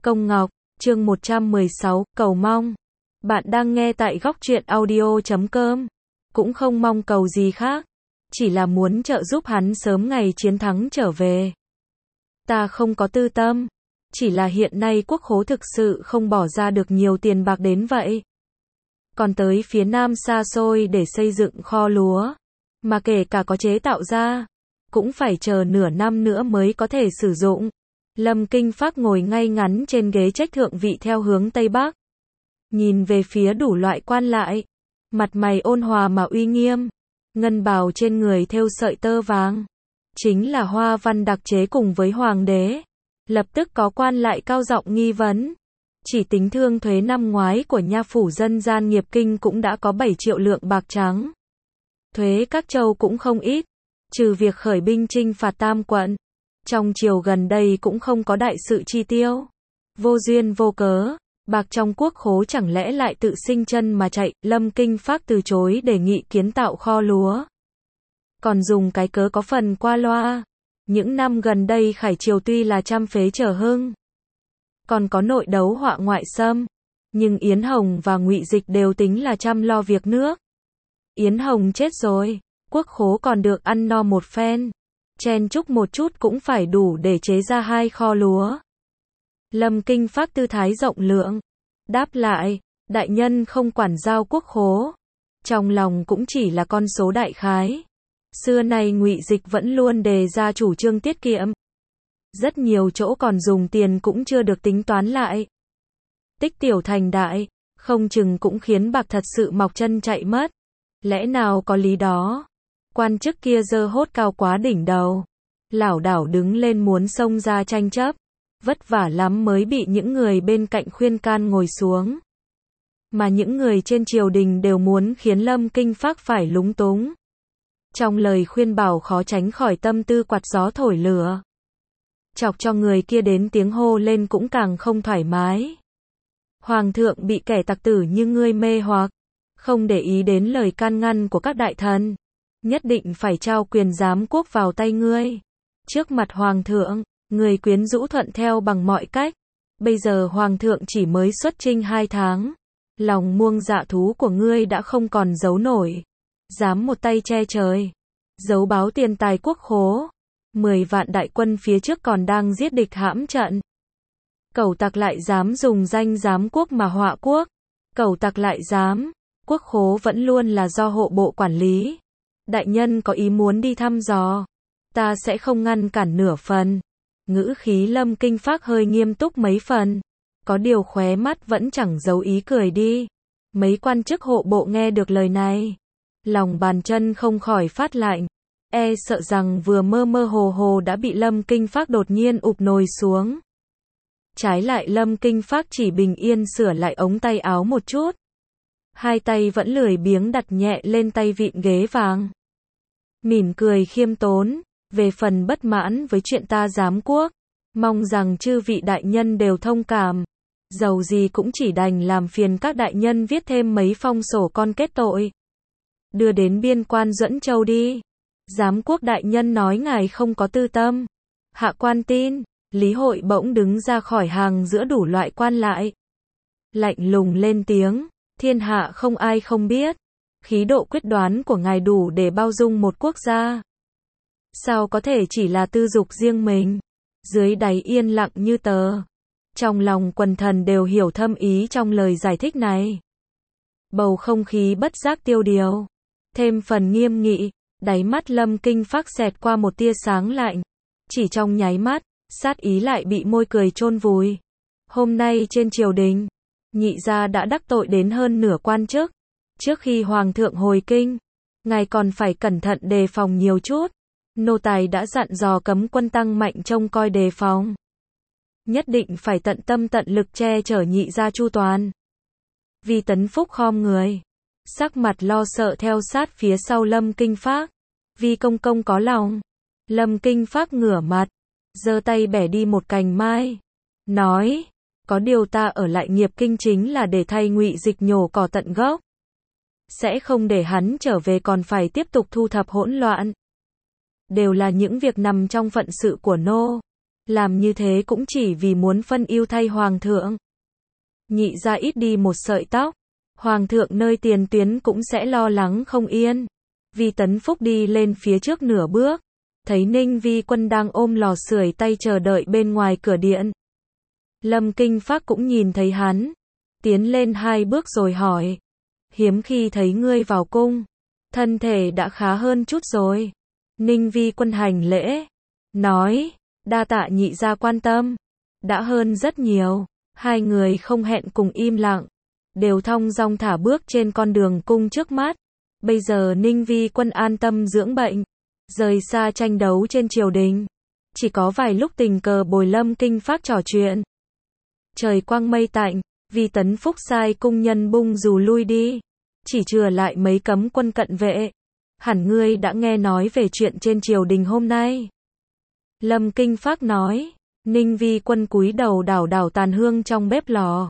Công Ngọc, chương 116, cầu mong. Bạn đang nghe tại góc truyện audio.com. Cũng không mong cầu gì khác. Chỉ là muốn trợ giúp hắn sớm ngày chiến thắng trở về. Ta không có tư tâm. Chỉ là hiện nay quốc khố thực sự không bỏ ra được nhiều tiền bạc đến vậy. Còn tới phía nam xa xôi để xây dựng kho lúa. Mà kể cả có chế tạo ra. Cũng phải chờ nửa năm nữa mới có thể sử dụng. Lâm Kinh Phác ngồi ngay ngắn trên ghế trách thượng vị theo hướng Tây Bắc. Nhìn về phía đủ loại quan lại. Mặt mày ôn hòa mà uy nghiêm. Ngân bào trên người thêu sợi tơ vàng. Chính là hoa văn đặc chế cùng với hoàng đế. Lập tức có quan lại cao giọng nghi vấn. Chỉ tính thương thuế năm ngoái của nha phủ dân gian Nghiệp Kinh cũng đã có 7 triệu lượng bạc trắng. Thuế các châu cũng không ít. Trừ việc khởi binh chinh phạt Tam quận. Trong triều gần đây cũng không có đại sự chi tiêu. Vô duyên vô cớ, bạc trong quốc khố chẳng lẽ lại tự sinh chân mà chạy. Lâm Kinh Phác từ chối đề nghị kiến tạo kho lúa. Còn dùng cái cớ có phần qua loa. Những năm gần đây Khải triều tuy là trăm phế trở hưng, còn có nội đấu họa ngoại xâm, nhưng Yến Hồng và Ngụy Dịch đều tính là chăm lo việc nước. Yến Hồng chết rồi, quốc khố còn được ăn no một phen. Chen chúc một chút cũng phải đủ để chế ra 2 kho lúa. Lâm Kinh Phác tư thái rộng lượng. Đáp lại, đại nhân không quản giao quốc khố. Trong lòng cũng chỉ là con số đại khái. Xưa nay Ngụy Dịch vẫn luôn đề ra chủ trương tiết kiệm. Rất nhiều chỗ còn dùng tiền cũng chưa được tính toán lại. Tích tiểu thành đại, không chừng cũng khiến bạc thật sự mọc chân chạy mất. Lẽ nào có lý đó? Quan chức kia giơ hốt cao quá đỉnh đầu. Lảo đảo đứng lên muốn xông ra tranh chấp. Vất vả lắm mới bị những người bên cạnh khuyên can ngồi xuống. Mà những người trên triều đình đều muốn khiến Lâm Kinh Phác phải lúng túng. Trong lời khuyên bảo khó tránh khỏi tâm tư quạt gió thổi lửa. Chọc cho người kia đến tiếng hô lên cũng càng không thoải mái. Hoàng thượng bị kẻ tặc tử như ngươi mê hoặc. Không để ý đến lời can ngăn của các đại thần. Nhất định phải trao quyền giám quốc vào tay ngươi. Trước mặt hoàng thượng, người quyến rũ thuận theo bằng mọi cách. Bây giờ hoàng thượng chỉ mới xuất chinh 2 tháng. Lòng muông dạ thú của ngươi đã không còn giấu nổi. Dám một tay che trời. Giấu báo tiền tài quốc khố. 10 vạn đại quân phía trước còn đang giết địch hãm trận. Cẩu tặc lại dám dùng danh giám quốc mà họa quốc. Cẩu tặc lại dám. Quốc khố vẫn luôn là do hộ bộ quản lý. Đại nhân có ý muốn đi thăm dò. Ta sẽ không ngăn cản nửa phần. Ngữ khí Lâm Kinh Phác hơi nghiêm túc mấy phần. Có điều khóe mắt vẫn chẳng giấu ý cười đi. Mấy quan chức hộ bộ nghe được lời này. Lòng bàn chân không khỏi phát lạnh. Sợ rằng vừa mơ mơ hồ hồ đã bị Lâm Kinh Phác đột nhiên ụp nồi xuống. Trái lại Lâm Kinh Phác chỉ bình yên sửa lại ống tay áo một chút. 2 tay vẫn lười biếng đặt nhẹ lên tay vịn ghế vàng. Mỉm cười khiêm tốn, về phần bất mãn với chuyện ta giám quốc, mong rằng chư vị đại nhân đều thông cảm. Dầu gì cũng chỉ đành làm phiền các đại nhân viết thêm mấy phong sổ con kết tội. Đưa đến biên quan Duẫn Châu đi. Giám quốc đại nhân nói ngài không có tư tâm. Hạ quan tin. Lý Hội bỗng đứng ra khỏi hàng giữa đủ loại quan lại. Lạnh lùng lên tiếng. Thiên hạ không ai không biết. Khí độ quyết đoán của ngài đủ để bao dung một quốc gia. Sao có thể chỉ là tư dục riêng mình? Dưới đáy yên lặng như tờ. Trong lòng quần thần đều hiểu thâm ý trong lời giải thích này. Bầu không khí bất giác tiêu điều. Thêm phần nghiêm nghị. Đáy mắt Lâm Kinh Phác xẹt qua một tia sáng lạnh. Chỉ trong nháy mắt, sát ý lại bị môi cười chôn vùi. Hôm nay trên triều đình, nhị gia đã đắc tội đến hơn nửa quan chức. Trước khi hoàng thượng hồi kinh, ngài còn phải cẩn thận đề phòng nhiều chút. Nô tài đã dặn dò cấm quân tăng mạnh trông coi đề phòng. Nhất định phải tận tâm tận lực che chở nhị gia chu toàn. Vi Tấn Phúc khom người, sắc mặt lo sợ theo sát phía sau Lâm Kinh Phác. Vi công công có lòng. Lâm Kinh Phác ngửa mặt, giơ tay bẻ đi một cành mai, nói, có điều ta ở lại Nghiệp Kinh chính là để thay Ngụy Dịch nhổ cỏ tận gốc. Sẽ không để hắn trở về còn phải tiếp tục thu thập hỗn loạn. Đều là những việc nằm trong phận sự của nô. Làm như thế cũng chỉ vì muốn phân ưu thay hoàng thượng. Nhị gia ít đi một sợi tóc, hoàng thượng nơi tiền tuyến cũng sẽ lo lắng không yên. Vi Tấn Phúc đi lên phía trước nửa bước, thấy Ninh Vi Quân đang ôm lò sưởi tay chờ đợi bên ngoài cửa điện. Lâm Kinh Phác cũng nhìn thấy hắn, tiến lên 2 bước rồi hỏi, hiếm khi thấy ngươi vào cung, thân thể đã khá hơn chút rồi. Ninh Vi Quân hành lễ, nói, đa tạ nhị gia quan tâm, đã hơn rất nhiều. Hai người không hẹn cùng im lặng, đều thong dong thả bước trên con đường cung trước mắt. Bây giờ Ninh Vi Quân an tâm dưỡng bệnh, rời xa tranh đấu trên triều đình. Chỉ có vài lúc tình cờ bồi Lâm Kinh Phác trò chuyện. Trời quang mây tạnh, Vi Tấn Phúc sai cung nhân bung dù lui đi, chỉ chừa lại mấy cấm quân cận vệ. Hẳn ngươi đã nghe nói về chuyện trên triều đình hôm nay. Lâm Kinh Phác nói. Ninh Vi Quân cúi đầu đảo đảo tàn hương trong bếp lò.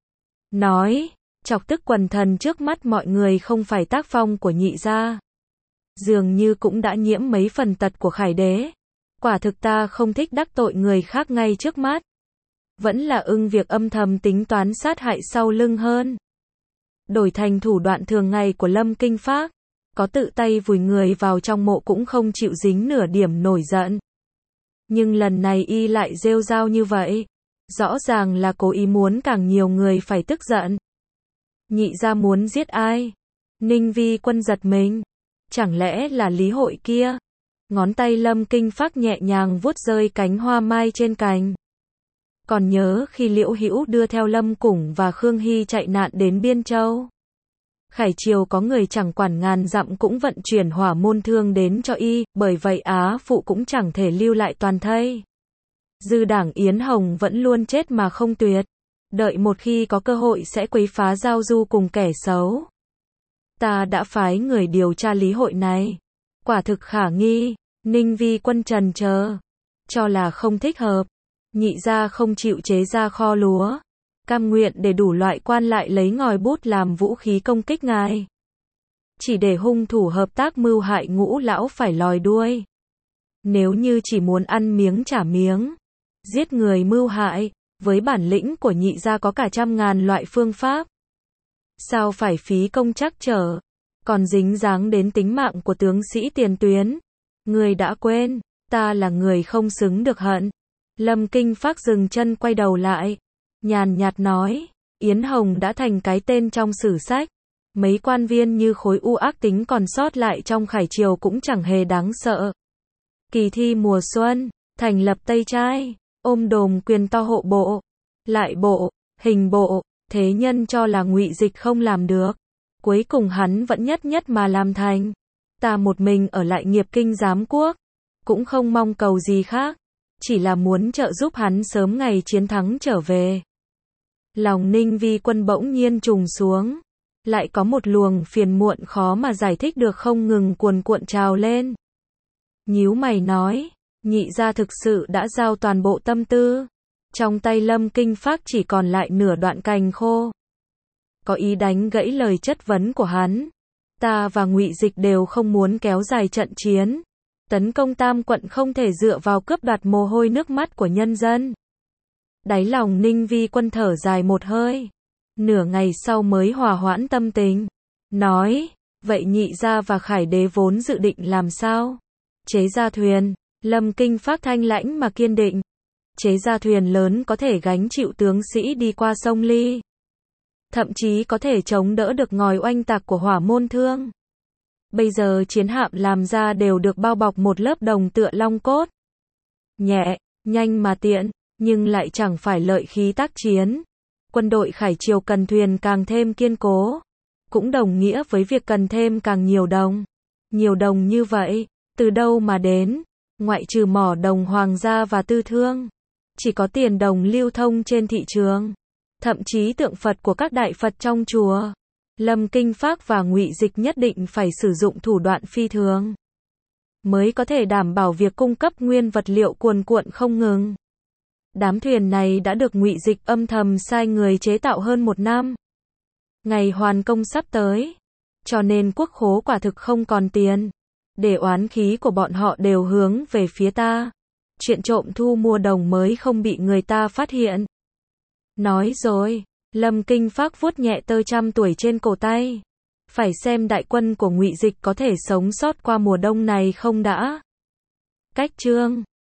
Nói, chọc tức quần thần trước mắt mọi người không phải tác phong của nhị gia. Dường như cũng đã nhiễm mấy phần tật của Khải đế. Quả thực ta không thích đắc tội người khác ngay trước mắt. Vẫn là ưng việc âm thầm tính toán sát hại sau lưng hơn. Đổi thành thủ đoạn thường ngày của Lâm Kinh Phác, có tự tay vùi người vào trong mộ cũng không chịu dính nửa điểm nổi giận. Nhưng lần này y lại rêu rao như vậy. Rõ ràng là cố ý muốn càng nhiều người phải tức giận. Nhị gia muốn giết ai? Ninh Vi Quân giật mình. Chẳng lẽ là Lý Hội kia? Ngón tay Lâm Kinh Phác nhẹ nhàng vuốt rơi cánh hoa mai trên cành. Còn nhớ khi Liễu Hữu đưa theo Lâm Củng và Khương Hy chạy nạn đến Biên Châu. Khải triều có người chẳng quản ngàn dặm cũng vận chuyển hỏa môn thương đến cho y, bởi vậy Á phụ cũng chẳng thể lưu lại toàn thây. Dư đảng Yến Hồng vẫn luôn chết mà không tuyệt, đợi một khi có cơ hội sẽ quấy phá giao du cùng kẻ xấu. Ta đã phái người điều tra Lý Hội này, quả thực khả nghi. Ninh Vi Quân trần chờ, cho là không thích hợp. Nhị gia không chịu chế ra kho lúa, cam nguyện để đủ loại quan lại lấy ngòi bút làm vũ khí công kích ngài. Chỉ để hung thủ hợp tác mưu hại Ngũ lão phải lòi đuôi. Nếu như chỉ muốn ăn miếng trả miếng, giết người mưu hại, với bản lĩnh của nhị gia có cả trăm ngàn loại phương pháp. Sao phải phí công trắc trở, còn dính dáng đến tính mạng của tướng sĩ tiền tuyến. Người đã quên, ta là người không xứng được hận. Lâm Kinh Phác dừng chân quay đầu lại, nhàn nhạt nói, Yến Hồng đã thành cái tên trong sử sách. Mấy quan viên như khối u ác tính còn sót lại trong Khải triều cũng chẳng hề đáng sợ. Kỳ thi mùa xuân, thành lập Tây Trai, ôm đồm quyền to hộ bộ, lại bộ, hình bộ, thế nhân cho là Ngụy Dịch không làm được. Cuối cùng hắn vẫn nhất mà làm thành. Ta một mình ở lại nghiệp kinh giám quốc, cũng không mong cầu gì khác, chỉ là muốn trợ giúp hắn sớm ngày chiến thắng trở về. Lòng Ninh Vi Quân bỗng nhiên trùng xuống, lại có một luồng phiền muộn khó mà giải thích được không ngừng cuồn cuộn trào lên. Nhíu mày nói, nhị gia thực sự đã giao toàn bộ tâm tư. Trong tay Lâm Kinh Phác chỉ còn lại nửa đoạn cành khô. Có ý đánh gãy lời chất vấn của hắn. Ta và Ngụy Dịch đều không muốn kéo dài trận chiến. Tấn công Tam quận không thể dựa vào cướp đoạt mồ hôi nước mắt của nhân dân. Đáy lòng Ninh Vi Quân thở dài một hơi. Nửa ngày sau mới hòa hoãn tâm tình. Nói, vậy nhị gia và Khải đế vốn dự định làm sao? Chế ra thuyền. Lâm Kinh Phác thanh lãnh mà kiên định. Chế ra thuyền lớn có thể gánh chịu tướng sĩ đi qua sông Ly. Thậm chí có thể chống đỡ được ngòi oanh tạc của hỏa môn thương. Bây giờ chiến hạm làm ra đều được bao bọc một lớp đồng tựa long cốt. Nhẹ, nhanh mà tiện, nhưng lại chẳng phải lợi khí tác chiến. Quân đội Khải triều cần thuyền càng thêm kiên cố. Cũng đồng nghĩa với việc cần thêm càng nhiều đồng. Nhiều đồng như vậy, từ đâu mà đến? Ngoại trừ mỏ đồng hoàng gia và tư thương, chỉ có tiền đồng lưu thông trên thị trường. Thậm chí tượng Phật của các đại Phật trong chùa. Lâm Kinh Phác và Ngụy Dịch nhất định phải sử dụng thủ đoạn phi thường, mới có thể đảm bảo việc cung cấp nguyên vật liệu cuồn cuộn không ngừng. Đám thuyền này đã được Ngụy Dịch âm thầm sai người chế tạo hơn 1 năm. Ngày hoàn công sắp tới, cho nên quốc khố quả thực không còn tiền. Để oán khí của bọn họ đều hướng về phía ta. Chuyện trộm thu mua đồng mới không bị người ta phát hiện. Nói rồi, Lâm Kinh Phác vuốt nhẹ tơ trăm tuổi trên cổ tay. Phải xem đại quân của Ngụy Dịch có thể sống sót qua mùa đông này không đã. Cách chương